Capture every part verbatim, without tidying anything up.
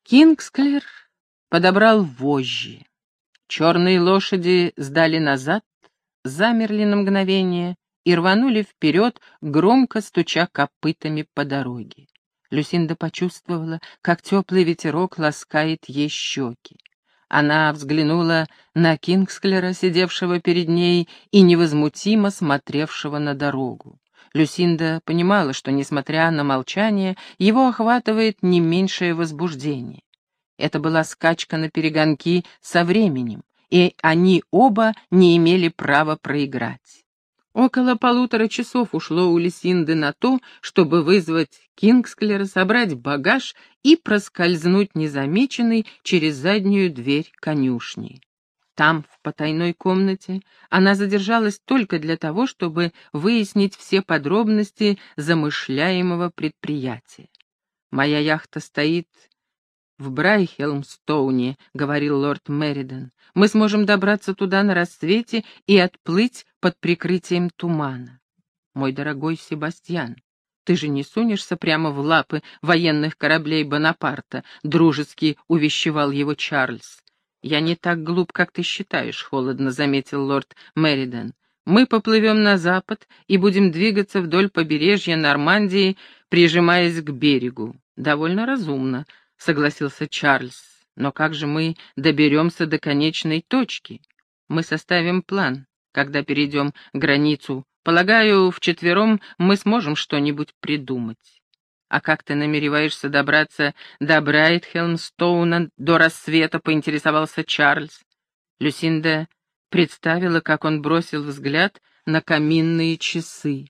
Кингсклер подобрал вожжи. Черные лошади сдали назад, замерли на мгновение и рванули вперед, громко стуча копытами по дороге. Люсинда почувствовала, как теплый ветерок ласкает ей щеки. Она взглянула на Кингсклера, сидевшего перед ней и невозмутимо смотревшего на дорогу. Люсинда понимала, что, несмотря на молчание, его охватывает не меньшее возбуждение. Это была скачка на перегонки со временем, и они оба не имели права проиграть. Около полутора часов ушло у Люсинды на то, чтобы вызвать Кингсклера, собрать багаж и проскользнуть незамеченной через заднюю дверь конюшни. Там, в потайной комнате, она задержалась только для того, чтобы выяснить все подробности замышляемого предприятия. «Моя яхта стоит в Брайхелмстоуне», — говорил лорд Мериден. «Мы сможем добраться туда на рассвете и отплыть под прикрытием тумана. Мой дорогой Себастьян, ты же не сунешься прямо в лапы военных кораблей Бонапарта», — дружески увещевал его Чарльз. «Я не так глуп, как ты считаешь», — холодно заметил лорд Мериден. «Мы поплывем на запад и будем двигаться вдоль побережья Нормандии, прижимаясь к берегу». «Довольно разумно», — согласился Чарльз. «Но как же мы доберемся до конечной точки? Мы составим план, когда перейдем границу. Полагаю, вчетвером мы сможем что-нибудь придумать». «А как ты намереваешься добраться до Брайтхелмстоуна до рассвета?» — поинтересовался Чарльз. Люсинда представила, как он бросил взгляд на каминные часы.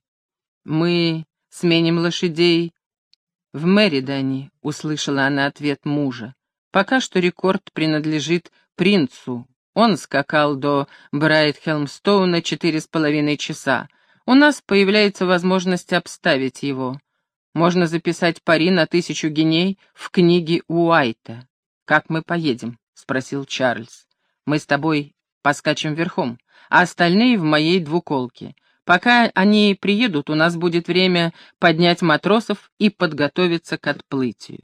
«Мы сменим лошадей в Меридане», — услышала она ответ мужа. «Пока что рекорд принадлежит принцу. Он скакал до Брайтхелмстоуна четыре с половиной часа. У нас появляется возможность обставить его. Можно записать пари на тысячу гиней в книге Уайта». «Как мы поедем?» — спросил Чарльз. «Мы с тобой поскачем верхом, а остальные в моей двуколке. Пока они приедут, у нас будет время поднять матросов и подготовиться к отплытию».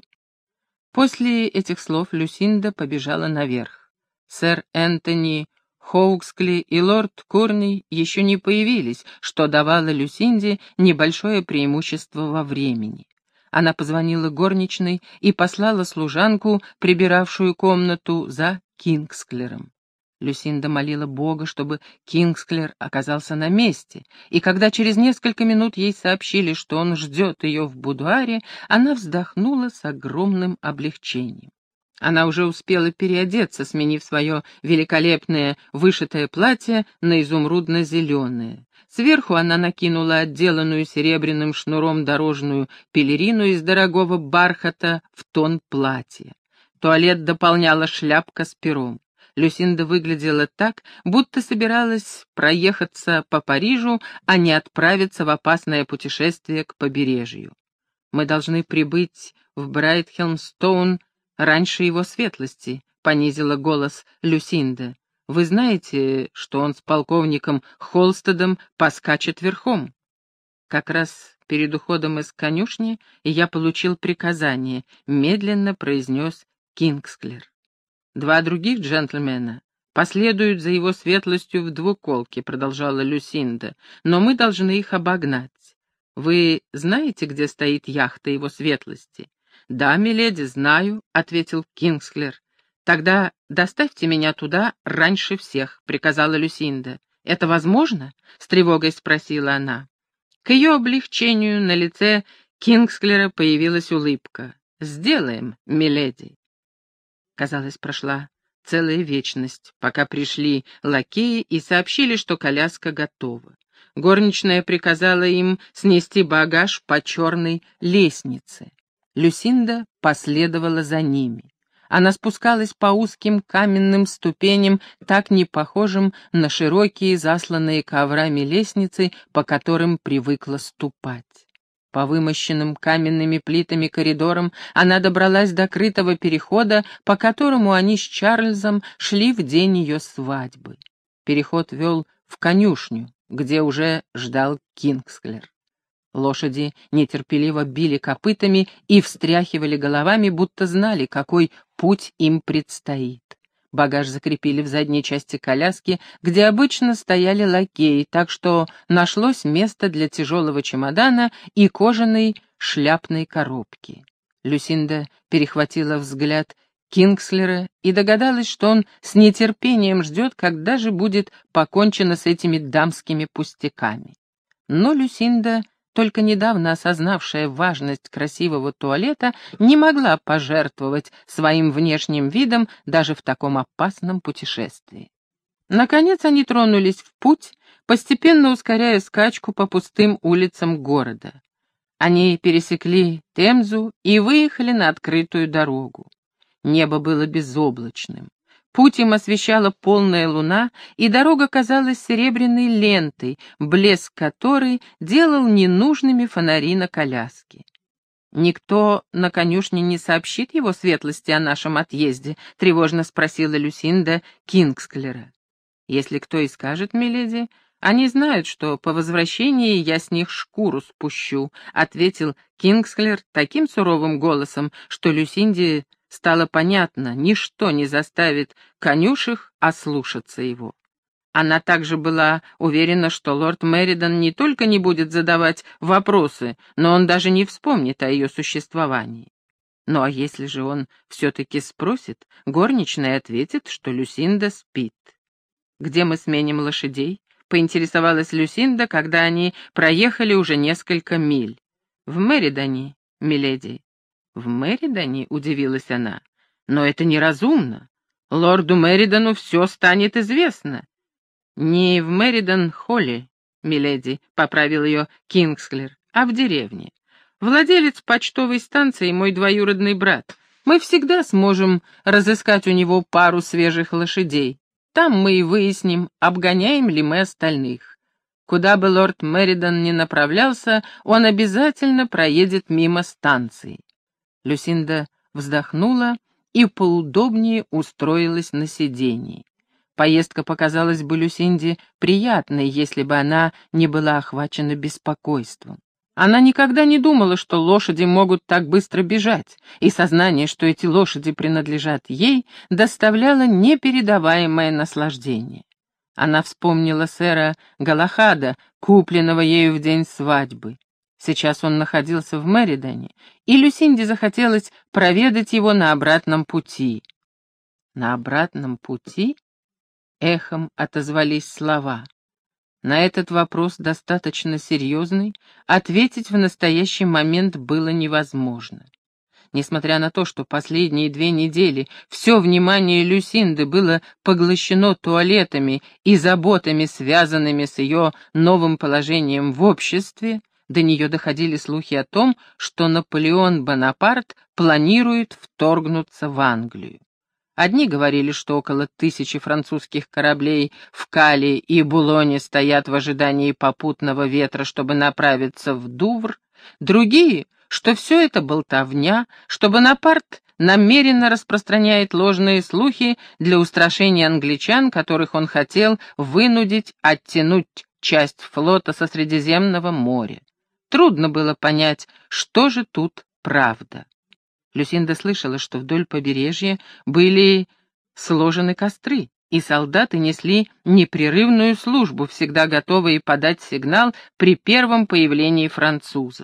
После этих слов Люсинда побежала наверх. Сэр Энтони Хоуксли и лорд Корни еще не появились, что давало Люсинде небольшое преимущество во времени. Она позвонила горничной и послала служанку, прибиравшую комнату, за Кингсклером. Люсинда молила Бога, чтобы Кингсклер оказался на месте, и когда через несколько минут ей сообщили, что он ждет ее в будуаре, она вздохнула с огромным облегчением. Она уже успела переодеться, сменив свое великолепное вышитое платье на изумрудно-зеленое. Сверху она накинула отделанную серебряным шнуром дорожную пелерину из дорогого бархата в тон платья. Туалет дополняла шляпка с пером. Люсинда выглядела так, будто собиралась проехаться по Парижу, а не отправиться в опасное путешествие к побережью. «Мы должны прибыть в Брайтхелмстоун раньше его светлости», — понизила голос Люсинда. «Вы знаете, что он с полковником Холстедом поскачет верхом?» «Как раз перед уходом из конюшни я получил приказание», — медленно произнес Кингсклер. «Два других джентльмена последуют за его светлостью в двуколке», — продолжала Люсинда, «но мы должны их обогнать. Вы знаете, где стоит яхта его светлости?» «Да, миледи, знаю», — ответил Кингсклер. «Тогда доставьте меня туда раньше всех», — приказала Люсинда. «Это возможно?» — с тревогой спросила она. К ее облегчению на лице Кингсклера появилась улыбка. «Сделаем, миледи». Казалось, прошла целая вечность, пока пришли лакеи и сообщили, что коляска готова. Горничная приказала им снести багаж по черной лестнице. Люсинда последовала за ними. Она спускалась по узким каменным ступеням, так не похожим на широкие, засланные коврами лестницы, по которым привыкла ступать. По вымощенным каменными плитами коридорам она добралась до крытого перехода, по которому они с Чарльзом шли в день ее свадьбы. Переход вел в конюшню, где уже ждал Кингсклер. Лошади нетерпеливо били копытами и встряхивали головами, будто знали, какой путь им предстоит. Багаж закрепили в задней части коляски, где обычно стояли лакеи, так что нашлось место для тяжелого чемодана и кожаной шляпной коробки. Люсинда перехватила взгляд Кингслера и догадалась, что он с нетерпением ждет, когда же будет покончено с этими дамскими пустяками. Но Люсинда, только недавно осознавшая важность красивого туалета, не могла пожертвовать своим внешним видом даже в таком опасном путешествии. Наконец они тронулись в путь, постепенно ускоряя скачку по пустым улицам города. Они пересекли Темзу и выехали на открытую дорогу. Небо было безоблачным. Путь им освещала полная луна, и дорога казалась серебряной лентой, блеск которой делал ненужными фонари на коляске. «Никто на конюшне не сообщит его светлости о нашем отъезде?» — тревожно спросила Люсинда Кингсклера. «Если кто и скажет, миледи, они знают, что по возвращении я с них шкуру спущу», — ответил Кингсклер таким суровым голосом, что Люсинде стало понятно, ничто не заставит конюшек ослушаться его. Она также была уверена, что лорд Меридан не только не будет задавать вопросы, но он даже не вспомнит о ее существовании. Ну а если же он все-таки спросит, горничная ответит, что Люсинда спит. «Где мы сменим лошадей?» — поинтересовалась Люсинда, когда они проехали уже несколько миль. «В Меридане, миледи». «В Меридане?» — удивилась она. «Но это неразумно. Лорду Меридану все станет известно». «Не в Меридан-холле, миледи», — поправил ее Кингсклер, — «а в деревне. Владелец почтовой станции — мой двоюродный брат. Мы всегда сможем разыскать у него пару свежих лошадей. Там мы и выясним, обгоняем ли мы остальных. Куда бы лорд Меридан ни направлялся, он обязательно проедет мимо станции». Люсинда вздохнула и поудобнее устроилась на сиденье. Поездка показалась бы Люсинде приятной, если бы она не была охвачена беспокойством. Она никогда не думала, что лошади могут так быстро бежать, и сознание, что эти лошади принадлежат ей, доставляло непередаваемое наслаждение. Она вспомнила сэра Галахада, купленного ею в день свадьбы. Сейчас он находился в Меридане, и Люсинде захотелось проведать его на обратном пути. На обратном пути? Эхом отозвались слова. На этот вопрос, достаточно серьезный, ответить в настоящий момент было невозможно. Несмотря на то, что последние две недели все внимание Люсинды было поглощено туалетами и заботами, связанными с ее новым положением в обществе, до нее доходили слухи о том, что Наполеон Бонапарт планирует вторгнуться в Англию. Одни говорили, что около тысячи французских кораблей в Кале и Булоне стоят в ожидании попутного ветра, чтобы направиться в Дувр, другие, что все это болтовня, что Бонапарт намеренно распространяет ложные слухи для устрашения англичан, которых он хотел вынудить оттянуть часть флота со Средиземного моря. Трудно было понять, что же тут правда. Люсинда слышала, что вдоль побережья были сложены костры, и солдаты несли непрерывную службу, всегда готовые подать сигнал при первом появлении французов.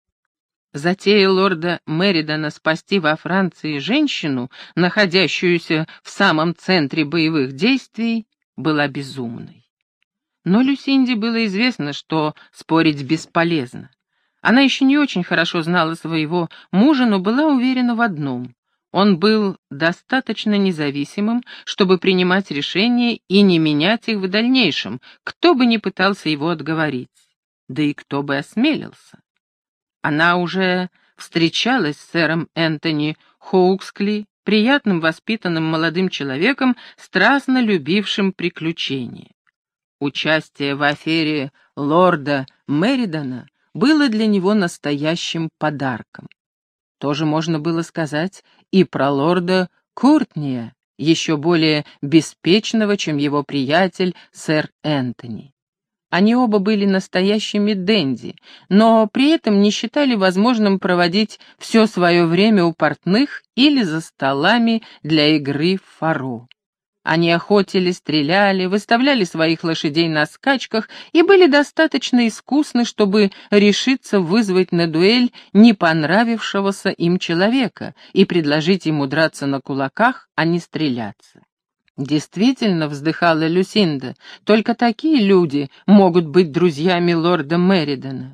Затея лорда Меридана спасти во Франции женщину, находящуюся в самом центре боевых действий, была безумной. Но Люсинде было известно, что спорить бесполезно. Она еще не очень хорошо знала своего мужа, но была уверена в одном: он был достаточно независимым, чтобы принимать решения и не менять их в дальнейшем, кто бы ни пытался его отговорить, да и кто бы осмелился. Она уже встречалась с сэром Энтони Хоукскли, приятным воспитанным молодым человеком, страстно любившим приключения. Участие в афере лорда Меридана было для него настоящим подарком. Тоже можно было сказать и про лорда Куртния, еще более беспечного, чем его приятель сэр Энтони. Они оба были настоящими денди, но при этом не считали возможным проводить все свое время у портных или за столами для игры в фаро. Они охотили, стреляли, выставляли своих лошадей на скачках и были достаточно искусны, чтобы решиться вызвать на дуэль не понравившегося им человека и предложить ему драться на кулаках, а не стреляться. «Действительно», — вздыхала Люсинда, — «только такие люди могут быть друзьями лорда Меридана.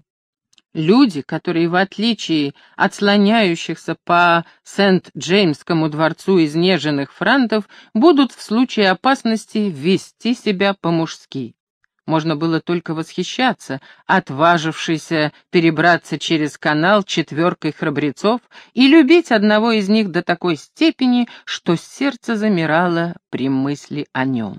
Люди, которые, в отличие от слоняющихся по Сент-Джеймскому дворцу изнеженных франтов, будут в случае опасности вести себя по-мужски». Можно было только восхищаться, отважившейся перебраться через канал четверкой храбрецов и любить одного из них до такой степени, что сердце замирало при мысли о нем.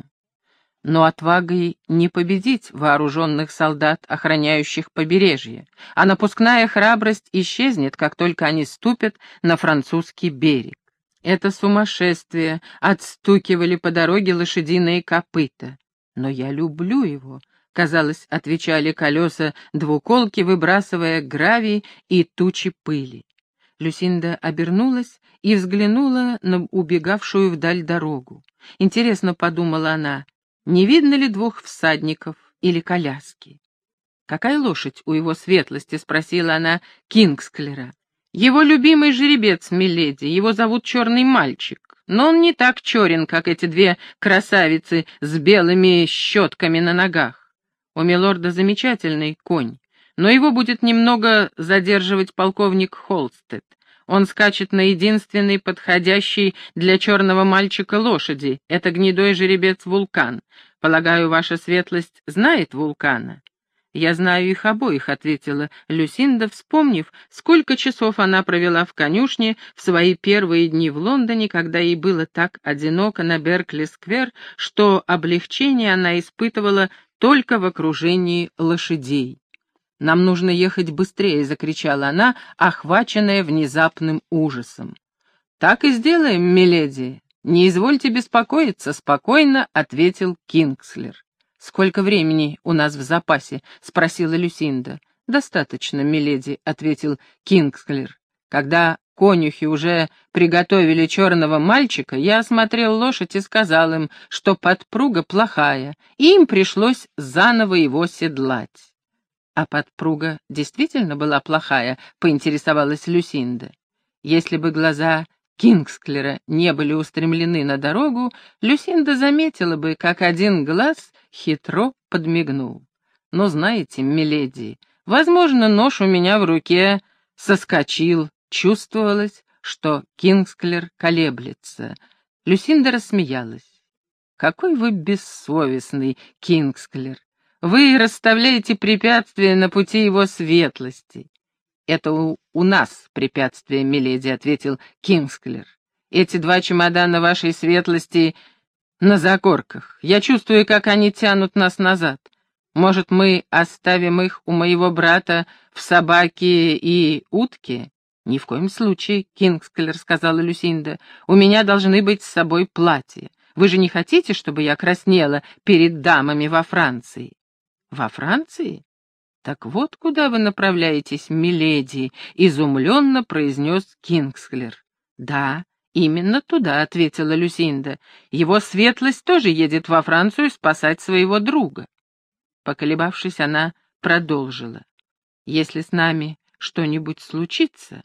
Но отвагой не победить вооруженных солдат, охраняющих побережье, а напускная храбрость исчезнет, как только они ступят на французский берег. Это сумасшествие, отстукивали по дороге лошадиные копыта. «Но я люблю его», — казалось, отвечали колеса двуколки, выбрасывая гравий и тучи пыли. Люсинда обернулась и взглянула на убегавшую вдаль дорогу. Интересно, подумала она, не видно ли двух всадников или коляски? «Какая лошадь у его светлости?» — спросила она Кингсклера. «Его любимый жеребец, миледи, его зовут Черный мальчик. Но он не так черен, как эти две красавицы с белыми щетками на ногах. У милорда замечательный конь, но его будет немного задерживать полковник Холстед. Он скачет на единственной подходящей для черного мальчика лошади. Это гнедой жеребец Вулкан. Полагаю, ваша светлость знает Вулкана?» «Я знаю их обоих», — ответила Люсинда, вспомнив, сколько часов она провела в конюшне в свои первые дни в Лондоне, когда ей было так одиноко на Беркли-сквер, что облегчение она испытывала только в окружении лошадей. «Нам нужно ехать быстрее», — закричала она, охваченная внезапным ужасом. «Так и сделаем, миледи. Не извольте беспокоиться», — спокойно ответил Кингслер. «Сколько времени у нас в запасе?» — спросила Люсинда. «Достаточно, миледи», — ответил Кингсклер. «Когда конюхи уже приготовили черного мальчика, я осмотрел лошадь и сказал им, что подпруга плохая, и им пришлось заново его седлать». «А подпруга действительно была плохая?» — поинтересовалась Люсинда. Если бы глаза Кингсклера не были устремлены на дорогу, Люсинда заметила бы, как один глаз хитро подмигнул. «Но знаете, миледи, возможно, нож у меня в руке соскочил». Чувствовалось, что Кингсклер колеблется. Люсинда рассмеялась. «Какой вы бессовестный, Кингсклер! Вы расставляете препятствия на пути его светлости». «Это у, у нас препятствие, миледи», — ответил Кингсклер. «Эти два чемодана вашей светлости на закорках. Я чувствую, как они тянут нас назад. Может, мы оставим их у моего брата в собаке и утке?» «Ни в коем случае», — Кингсклер сказала Люсинда. «У меня должны быть с собой платья. Вы же не хотите, чтобы я краснела перед дамами во Франции?» «Во Франции? Так вот куда вы направляетесь, миледи», — изумленно произнес Кингсклер. «Да, именно туда», — ответила Люсинда. «Его светлость тоже едет во Францию спасать своего друга». Поколебавшись, она продолжила. «Если с нами что-нибудь случится,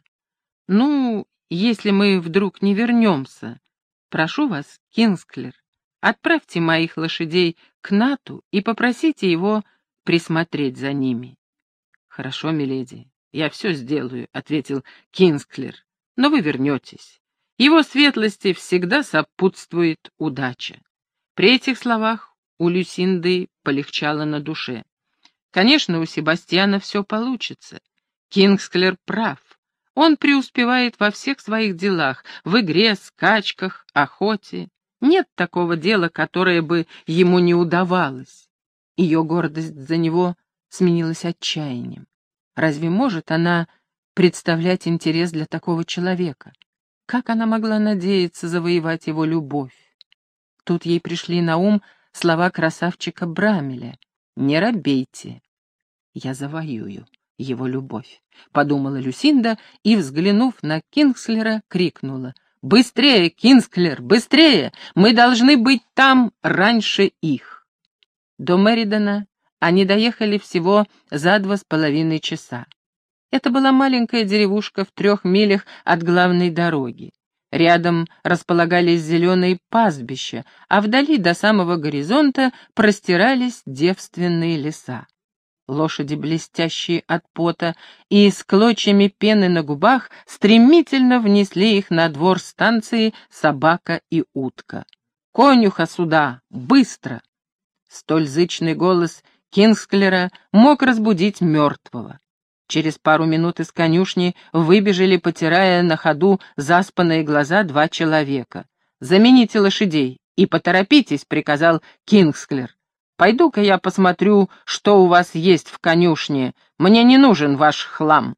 ну, если мы вдруг не вернемся, прошу вас, Кингсклер, отправьте моих лошадей к Нату и попросите его присмотреть за ними». «Хорошо, миледи, я все сделаю», — ответил Кингсклер. «Но вы вернетесь. Его светлости всегда сопутствует удача». При этих словах у Люсинды полегчало на душе. Конечно, у Себастьяна все получится. Кингсклер прав. Он преуспевает во всех своих делах, в игре, скачках, охоте. Нет такого дела, которое бы ему не удавалось. Ее гордость за него сменилась отчаянием. Разве может она представлять интерес для такого человека? Как она могла надеяться завоевать его любовь? Тут ей пришли на ум слова красавчика Брамеля. Не робейте. Я завоюю его любовь, — подумала Люсинда и, взглянув на Кингслера, крикнула: «Быстрее, Кингслер, быстрее! Мы должны быть там раньше их!» До Меридана они доехали всего за два с половиной часа. Это была маленькая деревушка в трех милях от главной дороги. Рядом располагались зеленые пастбища, а вдали до самого горизонта простирались девственные леса. Лошади, блестящие от пота и с клочьями пены на губах, стремительно внесли их на двор станции «Собака и утка». «Конюха сюда! Быстро!» Столь зычный голос Кингсклера мог разбудить мертвого. Через пару минут из конюшни выбежали, потирая на ходу заспанные глаза, два человека. «Замените лошадей и поторопитесь», — приказал Кингсклер. «Пойду-ка я посмотрю, что у вас есть в конюшне. Мне не нужен ваш хлам».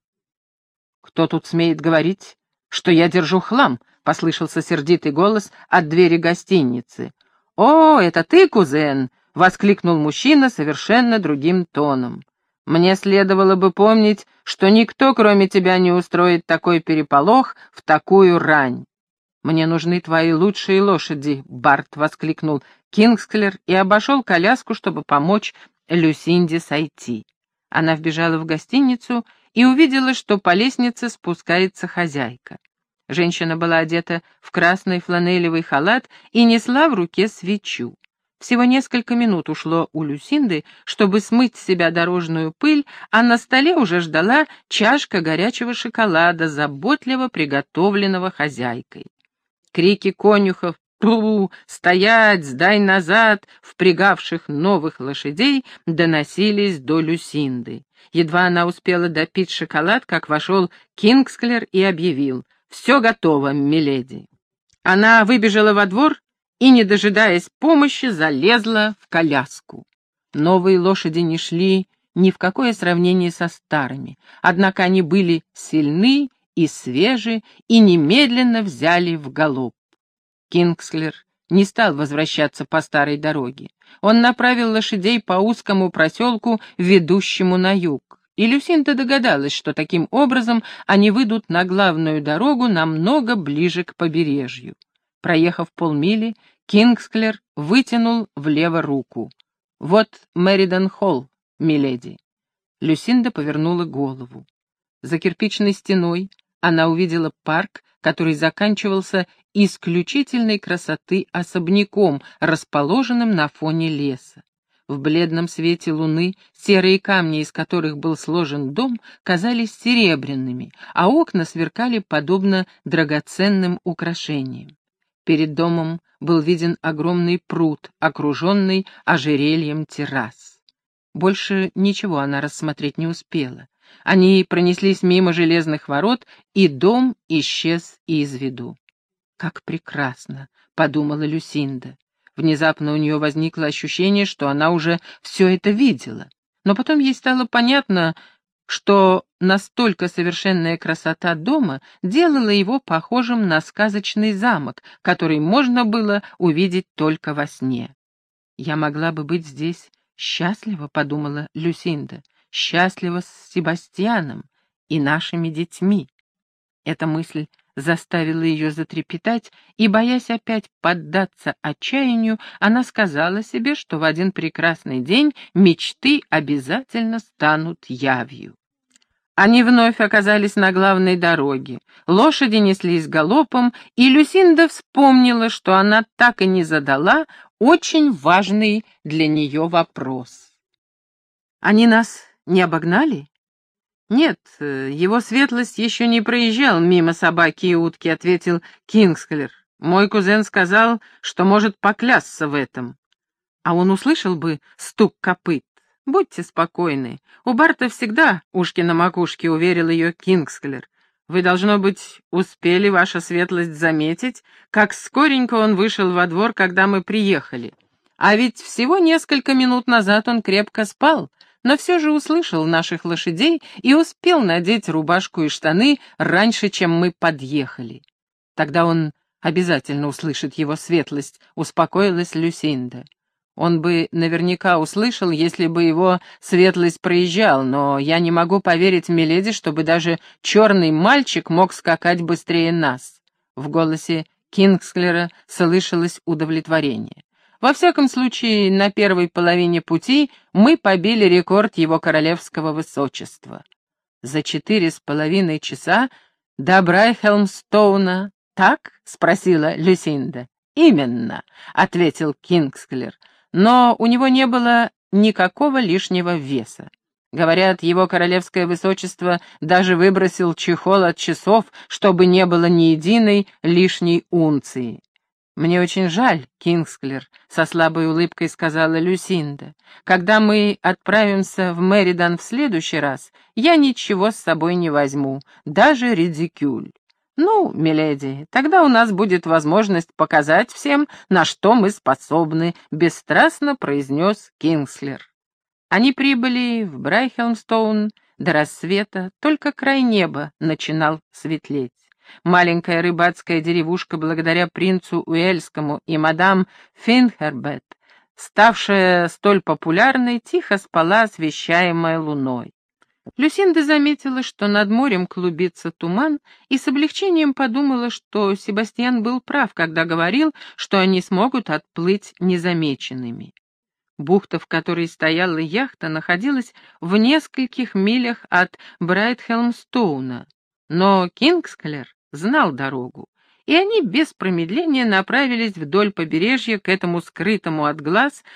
«Кто тут смеет говорить, что я держу хлам?» — послышался сердитый голос от двери гостиницы. «О, это ты, кузен!» — воскликнул мужчина совершенно другим тоном. «Мне следовало бы помнить, что никто, кроме тебя, не устроит такой переполох в такую рань». «Мне нужны твои лучшие лошади», — Барт воскликнул Кингсклер и обошел коляску, чтобы помочь Люсинде сойти. Она вбежала в гостиницу и увидела, что по лестнице спускается хозяйка. Женщина была одета в красный фланелевый халат и несла в руке свечу. Всего несколько минут ушло у Люсинды, чтобы смыть с себя дорожную пыль, а на столе уже ждала чашка горячего шоколада, заботливо приготовленного хозяйкой. Крики конюхов «Ту! Стоять! Сдай назад!» впрягавших новых лошадей доносились до Люсинды. Едва она успела допить шоколад, как вошел Кингсклер и объявил: «Все готово, миледи». Она выбежала во двор и, не дожидаясь помощи, залезла в коляску. Новые лошади не шли ни в какое сравнение со старыми, однако они были сильны и свежи, и немедленно взяли в галоп. Кингсклер не стал возвращаться по старой дороге. Он направил лошадей по узкому проселку, ведущему на юг, и Люсинда догадалась, что таким образом они выйдут на главную дорогу намного ближе к побережью. Проехав полмили, Кингсклер вытянул влево руку. «Вот Меридан-холл, миледи». Люсинда повернула голову. За кирпичной стеной она увидела парк, который заканчивался исключительной красоты особняком, расположенным на фоне леса. В бледном свете луны серые камни, из которых был сложен дом, казались серебряными, а окна сверкали подобно драгоценным украшениям. Перед домом был виден огромный пруд, окруженный ожерельем террас. Больше ничего она рассмотреть не успела. Они пронеслись мимо железных ворот, и дом исчез из виду. «Как прекрасно!» — подумала Люсинда. Внезапно у нее возникло ощущение, что она уже все это видела. Но потом ей стало понятно, что настолько совершенная красота дома делала его похожим на сказочный замок, который можно было увидеть только во сне. «Я могла бы быть здесь счастлива», — подумала Люсинда, — «счастлива с Себастьяном и нашими детьми». Эта мысль заставила ее затрепетать, и, боясь опять поддаться отчаянию, она сказала себе, что в один прекрасный день мечты обязательно станут явью. Они вновь оказались на главной дороге. Лошади неслись галопом, и Люсинда вспомнила, что она так и не задала очень важный для нее вопрос. «Они нас не обогнали?» «Нет, его светлость еще не проезжал мимо собаки и утки», — ответил Кингсклер. «Мой кузен сказал, что может поклясться в этом». «А он услышал бы стук копыт?» «Будьте спокойны. У Барта всегда ушки на макушке», — уверил ее Кингсклер. «Вы, должно быть, успели, ваша светлость, заметить, как скоренько он вышел во двор, когда мы приехали. А ведь всего несколько минут назад он крепко спал, но все же услышал наших лошадей и успел надеть рубашку и штаны раньше, чем мы подъехали. Тогда он обязательно услышит его светлость», — успокоилась Люсинда. Он бы наверняка услышал, если бы его светлость проезжал, но я не могу поверить, миледи, чтобы даже черный мальчик мог скакать быстрее нас». В голосе Кингсклера слышалось удовлетворение. «Во всяком случае, на первой половине пути мы побили рекорд его королевского высочества». «За четыре с половиной часа до Брайхелмстоуна, так?» — спросила Люсинда. «Именно», — ответил Кингсклер, но у него не было никакого лишнего веса. Говорят, его королевское высочество даже выбросил чехол от часов, чтобы не было ни единой лишней унции. «Мне очень жаль, Кингсклер», — со слабой улыбкой сказала Люсинда. «Когда мы отправимся в Меридан в следующий раз, я ничего с собой не возьму, даже редикюль». «Ну, миледи, тогда у нас будет возможность показать всем, на что мы способны», — бесстрастно произнес Кингсклер. Они прибыли в Брайхелмстоун до рассвета, только край неба начинал светлеть. Маленькая рыбацкая деревушка, благодаря принцу Уэльскому и мадам Финхербет, ставшая столь популярной, тихо спала, освещаемая луной. Люсинда заметила, что над морем клубится туман, и с облегчением подумала, что Себастьян был прав, когда говорил, что они смогут отплыть незамеченными. Бухта, в которой стояла яхта, находилась в нескольких милях от Брайтхелмстоуна, но Кингсклер знал дорогу, и они без промедления направились вдоль побережья к этому скрытому от глаз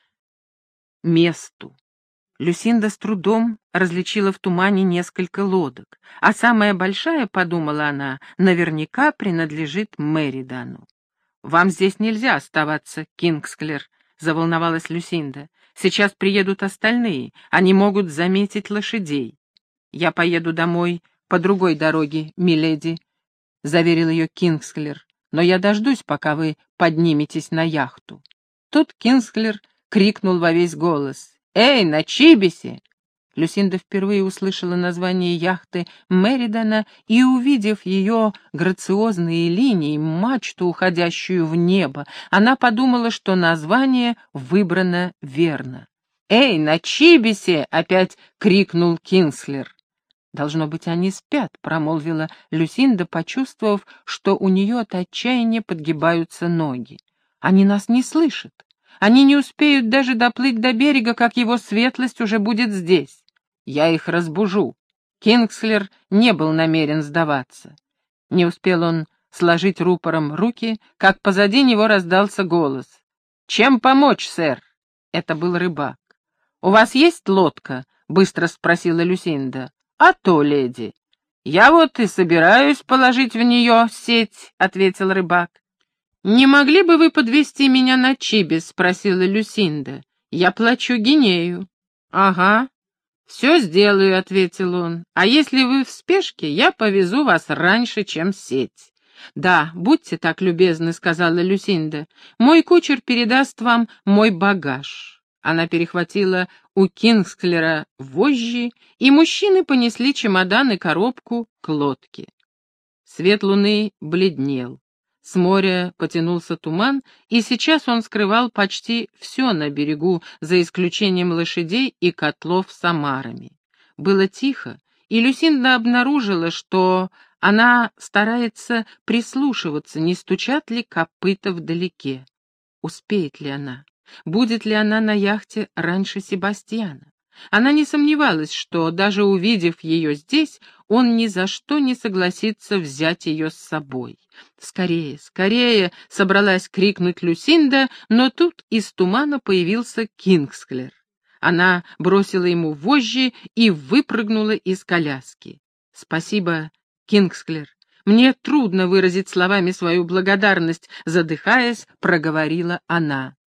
месту. Люсинда с трудом различила в тумане несколько лодок, а самая большая, подумала она, наверняка принадлежит Меридану. «Вам здесь нельзя оставаться, Кингсклер», — заволновалась Люсинда. «Сейчас приедут остальные, они могут заметить лошадей». «Я поеду домой по другой дороге, миледи», — заверил ее Кингсклер, «но я дождусь, пока вы подниметесь на яхту». Тут Кингсклер крикнул во весь голос: «Эй, на Чибисе!» Люсинда впервые услышала название яхты Меридана и, увидев ее грациозные линии, мачту, уходящую в небо, она подумала, что название выбрано верно. «Эй, на Чибисе!» — опять крикнул Кингсклер. «Должно быть, они спят», — промолвила Люсинда, почувствовав, что у нее от отчаяния подгибаются ноги. «Они нас не слышат. Они не успеют даже доплыть до берега, как его светлость уже будет здесь. Я их разбужу». Кингсклер не был намерен сдаваться. Не успел он сложить рупором руки, как позади него раздался голос. «Чем помочь, сэр?» Это был рыбак. «У вас есть лодка?» — быстро спросила Люсинда. «А то, леди». «Я вот и собираюсь положить в нее сеть», — ответил рыбак. «Не могли бы вы подвезти меня на Чибис?» — спросила Люсинда. «Я плачу гинею». «Ага, все сделаю», — ответил он. «А если вы в спешке, я повезу вас раньше, чем сеть». «Да, будьте так любезны», — сказала Люсинда. «Мой кучер передаст вам мой багаж». Она перехватила у Кингсклера вожжи, и мужчины понесли чемодан и коробку к лодке. Свет луны бледнел. С моря потянулся туман, и сейчас он скрывал почти все на берегу, за исключением лошадей и котлов с омарами. Было тихо, и Люсинда обнаружила, что она старается прислушиваться, не стучат ли копыта вдалеке. Успеет ли она? Будет ли она на яхте раньше Себастьяна? Она не сомневалась, что, даже увидев ее здесь, он ни за что не согласится взять ее с собой. «Скорее, скорее!» — собралась крикнуть Люсинда, но тут из тумана появился Кингсклер. Она бросила ему вожжи и выпрыгнула из коляски. «Спасибо, Кингсклер. Мне трудно выразить словами свою благодарность», — задыхаясь, проговорила она.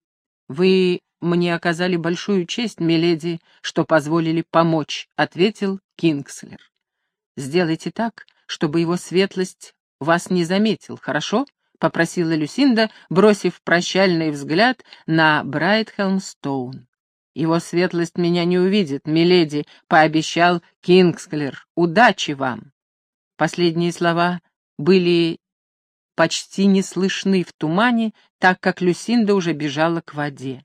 «Вы мне оказали большую честь, миледи, что позволили помочь», — ответил Кингсклер. «Сделайте так, чтобы его светлость вас не заметил, хорошо?» — попросила Люсинда, бросив прощальный взгляд на Брайтхелмстоун. «Его светлость меня не увидит, миледи», — пообещал Кингсклер. «Удачи вам!» Последние слова были почти не слышны в тумане, так как Люсинда уже бежала к воде.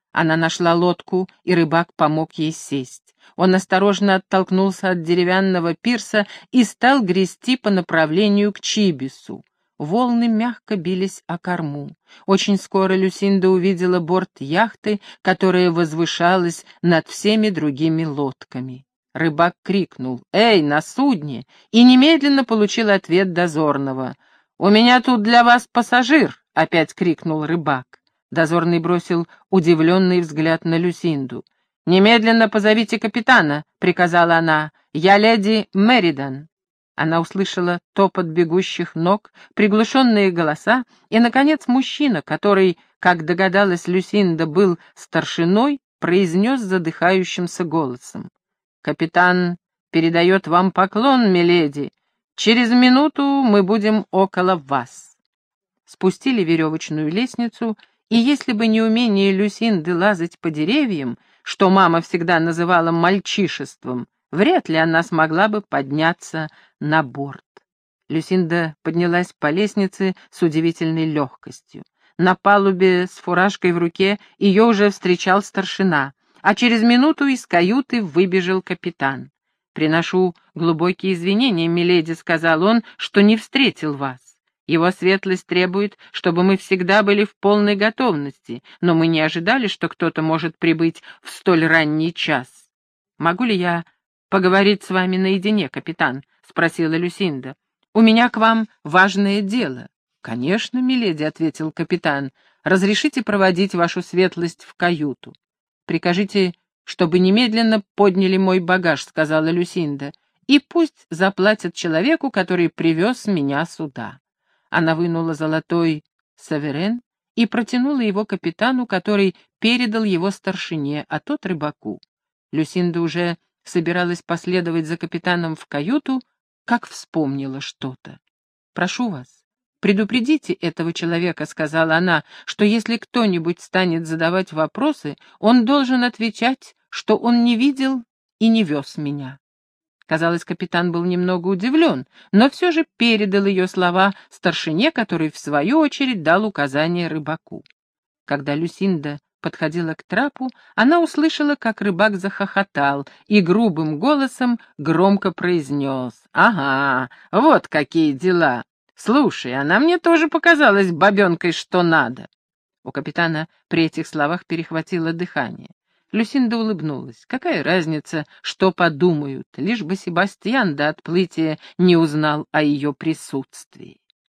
Она нашла лодку, и рыбак помог ей сесть. Он осторожно оттолкнулся от деревянного пирса и стал грести по направлению к Чибису. Волны мягко бились о корму. Очень скоро Люсинда увидела борт яхты, которая возвышалась над всеми другими лодками. Рыбак крикнул: «Эй, на судне!» и немедленно получил ответ дозорного. «У меня тут для вас пассажир!» — опять крикнул рыбак. Дозорный бросил удивленный взгляд на Люсинду. «Немедленно позовите капитана», — приказала она. «Я леди Меридан». Она услышала топот бегущих ног, приглушенные голоса, и, наконец, мужчина, который, как догадалась Люсинда, был старшиной, произнес задыхающимся голосом: «Капитан передает вам поклон, миледи. Через минуту мы будем около вас». Спустили веревочную лестницу, и если бы не умение Люсинды лазать по деревьям, что мама всегда называла мальчишеством, вряд ли она смогла бы подняться на борт. Люсинда поднялась по лестнице с удивительной легкостью. На палубе с фуражкой в руке ее уже встречал старшина, а через минуту из каюты выбежал капитан. «Приношу глубокие извинения, миледи», — сказал он, — «что не встретил вас. Его светлость требует, чтобы мы всегда были в полной готовности, но мы не ожидали, что кто-то может прибыть в столь ранний час». «Могу ли я поговорить с вами наедине, капитан?» — спросила Люсинда. «У меня к вам важное дело». «Конечно, миледи», — ответил капитан. «Разрешите проводить вашу светлость в каюту?» «Прикажите, чтобы немедленно подняли мой багаж», — сказала Люсинда, «и пусть заплатят человеку, который привез меня сюда». Она вынула золотой саверен и протянула его капитану, который передал его старшине, а тот рыбаку. Люсинда уже собиралась последовать за капитаном в каюту, как вспомнила что-то. «Прошу вас, предупредите этого человека», — сказала она, «что если кто-нибудь станет задавать вопросы, он должен отвечать, что он не видел и не вез меня». Казалось, капитан был немного удивлен, но все же передал ее слова старшине, который, в свою очередь, дал указание рыбаку. Когда Люсинда подходила к трапу, она услышала, как рыбак захохотал и грубым голосом громко произнес: «Ага, вот какие дела! Слушай, она мне тоже показалась бабенкой что надо». У капитана при этих словах перехватило дыхание. Люсинда улыбнулась. Какая разница, что подумают, лишь бы Себастьян до отплытия не узнал о ее присутствии.